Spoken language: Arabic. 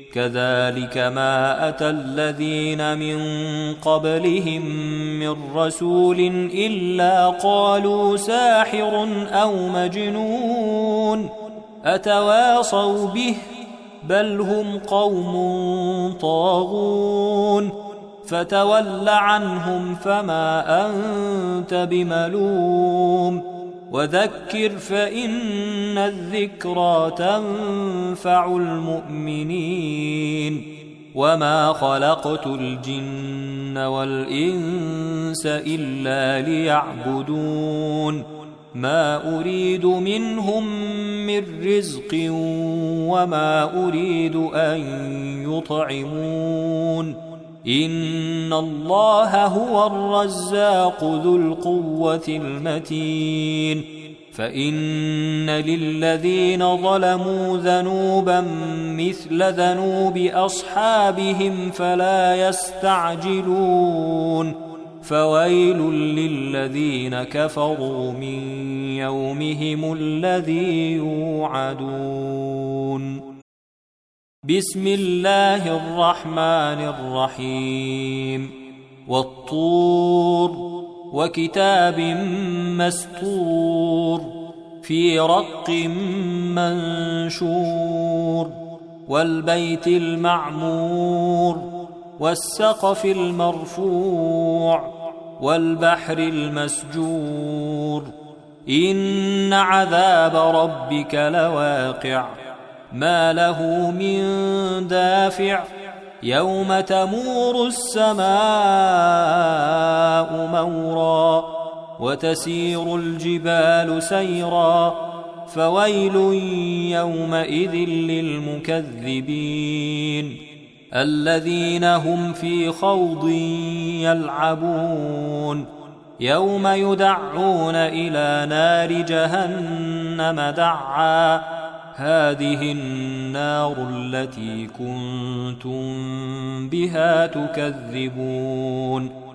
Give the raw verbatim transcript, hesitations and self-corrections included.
كذلك ما أتى الذين من قبلهم من رسول إلا قالوا ساحر أو مجنون أتواصوا به بل هم قوم طاغون فتول عنهم فما أنت بملوم وذكر فإن الذكرى تنفع المؤمنين وما خلقت الجن والإنس إلا ليعبدون ما أريد منهم من رزق وما أريد أن يطعمون إن الله هو الرزاق ذو القوة المتين فإن للذين ظلموا ذنوبا مثل ذنوب أصحابهم فلا يستعجلون فويل للذين كفروا من يومهم الذي يوعدون بسم الله الرحمن الرحيم والطور وكتاب مسطور في رق منشور والبيت المعمور والسقف المرفوع والبحر المسجور إن عذاب ربك لواقع ما له من دافع يوم تمور السماء مورا وتسير الجبال سيرا فويل يومئذ للمكذبين الذين هم في خوض يلعبون يوم يدعون إلى نار جهنم دعا هذه النار التي كنتم بها تكذبون